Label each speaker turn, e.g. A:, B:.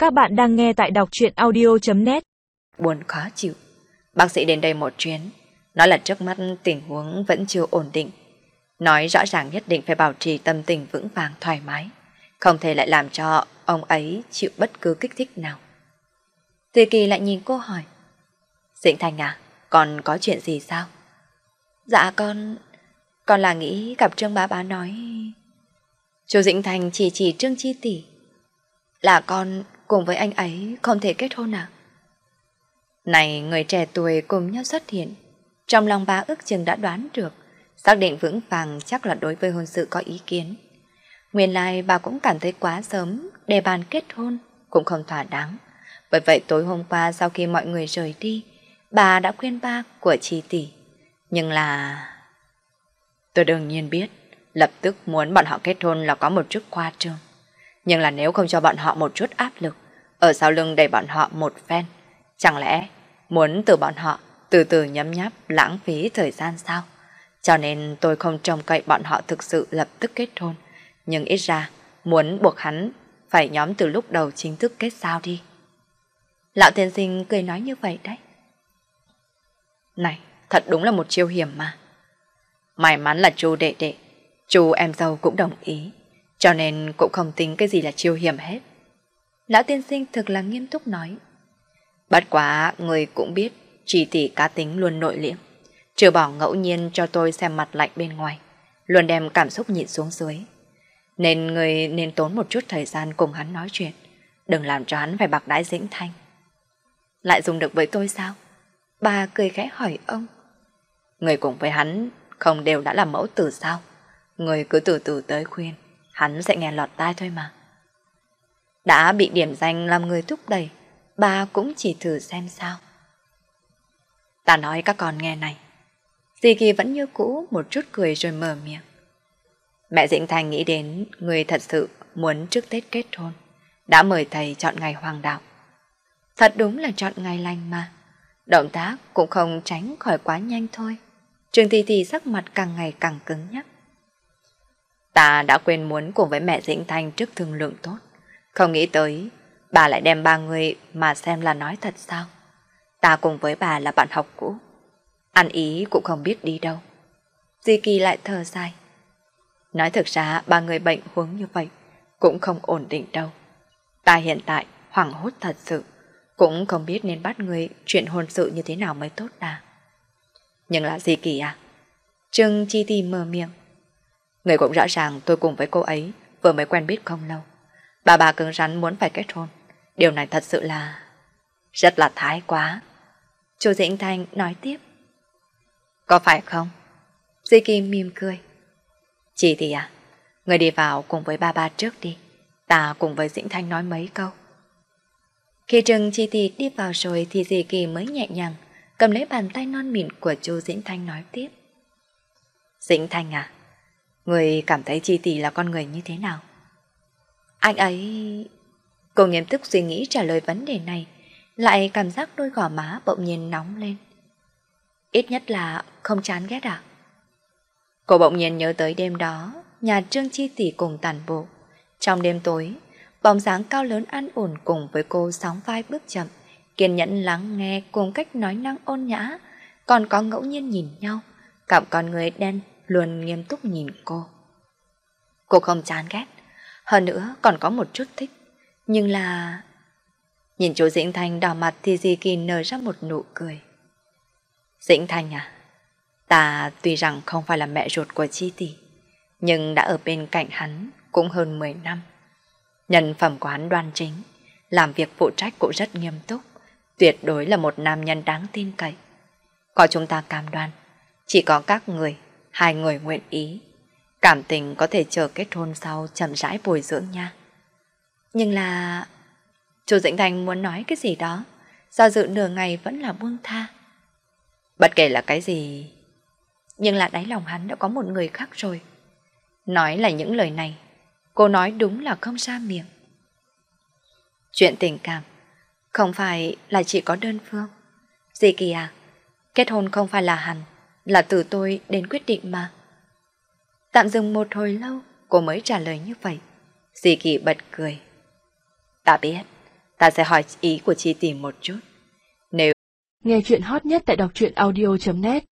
A: Các bạn đang nghe tại đọc truyện audio.net.
B: Buồn khó chịu. Bác sĩ đến đây một chuyến, nói là trước mắt tình huống vẫn chưa ổn định. Nói rõ ràng nhất định phải bảo trì tâm tình vững vàng thoải mái, không thể lại làm cho ông ấy chịu bất cứ kích thích nào. Tùy Kỳ lại nhìn cô hỏi: Dĩnh Thành à, còn có chuyện gì sao? Dạ con là nghĩ gặp Trương bá nói. Chú Dĩnh Thành chỉ Trương Chi tỷ. Là con cùng với anh ấy không thể kết hôn à? Này, người trẻ tuổi cùng nhau xuất hiện, trong lòng bà ước chừng đã đoán được, xác định vững vàng chắc là đối với hôn sự có ý kiến. Nguyên lai bà cũng cảm thấy quá sớm để bàn kết hôn cũng không thỏa đáng. Bởi vậy tối hôm qua sau khi mọi người rời đi, bà đã khuyên ba của Chi tỷ. Nhưng là... Tôi đương nhiên biết, lập tức muốn bọn họ kết hôn là có một chút khoa trương. Nhưng là nếu không cho bọn họ một chút áp lực, ở sau lưng đẩy bọn họ một phen, chẳng lẽ muốn từ bọn họ từ từ nhấm nháp lãng phí thời gian sao? Cho nên tôi không trông cậy bọn họ thực sự lập tức kết hôn, nhưng ít ra muốn buộc hắn phải nhóm từ lúc đầu chính thức kết giao đi. Lão tiên sinh cười nói như vậy đấy. Này, thật đúng là một chiêu hiểm mà. May mắn là chú đệ đệ, chú em dâu cũng đồng ý, cho nên cũng không tính cái gì là chiêu hiểm hết. Lão tiên sinh thực là nghiêm túc nói. Bất quá người cũng biết Chi tỷ cá tính luôn nội liễm, trừ bỏ ngẫu nhiên cho tôi xem mặt lạnh bên ngoài, luôn đem cảm xúc nhịn xuống dưới. Nên người nên tốn một chút thời gian cùng hắn nói chuyện, đừng làm cho hắn phải bạc đãi Dĩnh Thanh. Lại dùng được với tôi sao? Bà cười khẽ hỏi ông. Người cùng với hắn không đều đã làm mẫu tử sao? Người cứ từ từ tới khuyên, hắn sẽ nghe lọt tai thôi mà. Đã bị điểm danh làm người thúc đẩy, bà cũng chỉ thử xem sao. Ta nói các con nghe này. Dì Kỳ vẫn như cũ một chút cười rồi mở miệng. Mẹ Dĩnh Thành nghĩ đến người thật sự muốn trước Tết kết hôn, đã mời thầy chọn ngày hoàng đạo. Thật đúng là chọn ngày lành mà. Động tác cũng không tránh khỏi quá nhanh thôi. Trương Thị Thị sắc mặt càng ngày càng cứng nhắc. Ta đã quên muốn cùng với mẹ Dĩnh Thanh trước thương lượng tốt, không nghĩ tới bà lại đem ba người mà xem là nói thật sao. Ta cùng với bà là bạn học cũ, ăn ý cũng không biết đi đâu. Di Kỳ lại thở dài. Nói thực ra ba người bệnh huống như vậy cũng không ổn định đâu. Ta hiện tại hoảng hốt thật sự, cũng không biết nên bắt người chuyện hôn sự như thế nào mới tốt à. Nhưng là Di Kỳ à? Trương Chi Ti mở miệng. Người cũng rõ ràng tôi cùng với cô ấy vừa mới quen biết không lâu. Bà cứng rắn muốn phải kết hôn. Điều này thật sự là... rất là thái quá. Chú Dĩnh Thanh nói tiếp. Có phải không? Di Kỳ mỉm cười. Chị thì à, người đi vào cùng với ba trước đi. Ta cùng với Dĩnh Thanh nói mấy câu. Khi Trương Chi Ti đi vào rồi thì Di Kỳ mới nhẹ nhàng cầm lấy bàn tay non mịn của chú Dĩnh Thanh nói tiếp. Dĩnh Thanh à, người cảm thấy Chi Tỷ là con người như thế nào? Anh ấy... Cô nghiêm túc suy nghĩ trả lời vấn đề này, lại cảm giác đôi gò má bỗng nhiên nóng lên. Ít nhất là không chán ghét à? Cô bỗng nhiên nhớ tới đêm đó, nhà Trương Chi Tỷ cùng tản bộ. Trong đêm tối, bóng dáng cao lớn an ổn cùng với cô sóng vai bước chậm, kiên nhẫn lắng nghe cùng cách nói năng ôn nhã, còn có ngẫu nhiên nhìn nhau, cặp con người đen luôn nghiêm túc nhìn cô. Cô không chán ghét, hơn nữa còn có một chút thích, nhưng là... Nhìn chú Dĩnh Thanh đỏ mặt thì Di Kỳ nở ra một nụ cười. Dĩnh Thanh à, ta tuy rằng không phải là mẹ ruột của Chi Tỷ, nhưng đã ở bên cạnh hắn cũng hơn 10 năm. Nhân phẩm của hắn đoan chính, làm việc phụ trách cũng rất nghiêm túc, tuyệt đối là một nam nhân đáng tin cậy. Có chúng ta cam đoan, chỉ có các người, hai người nguyện ý, cảm tình có thể chờ kết hôn sau chậm rãi bồi dưỡng nha. Nhưng là... Chú Dĩnh Thành muốn nói cái gì đó, do dự nửa ngày vẫn là buông tha. Bất kể là cái gì, nhưng là đáy lòng hắn đã có một người khác rồi. Nói là những lời này, cô nói đúng là không ra miệng. Chuyện tình cảm không phải là chỉ có đơn phương. Di Kỳ à, kết hôn không phải là hẳn là từ tôi đến quyết định mà. Tạm dừng một hồi lâu, cô mới trả lời như vậy. Di Kỳ bật cười. Ta biết, ta sẽ hỏi ý của chị tìm một chút. Nếu
A: Nghe chuyện hot nhất tại đọc truyện audio.net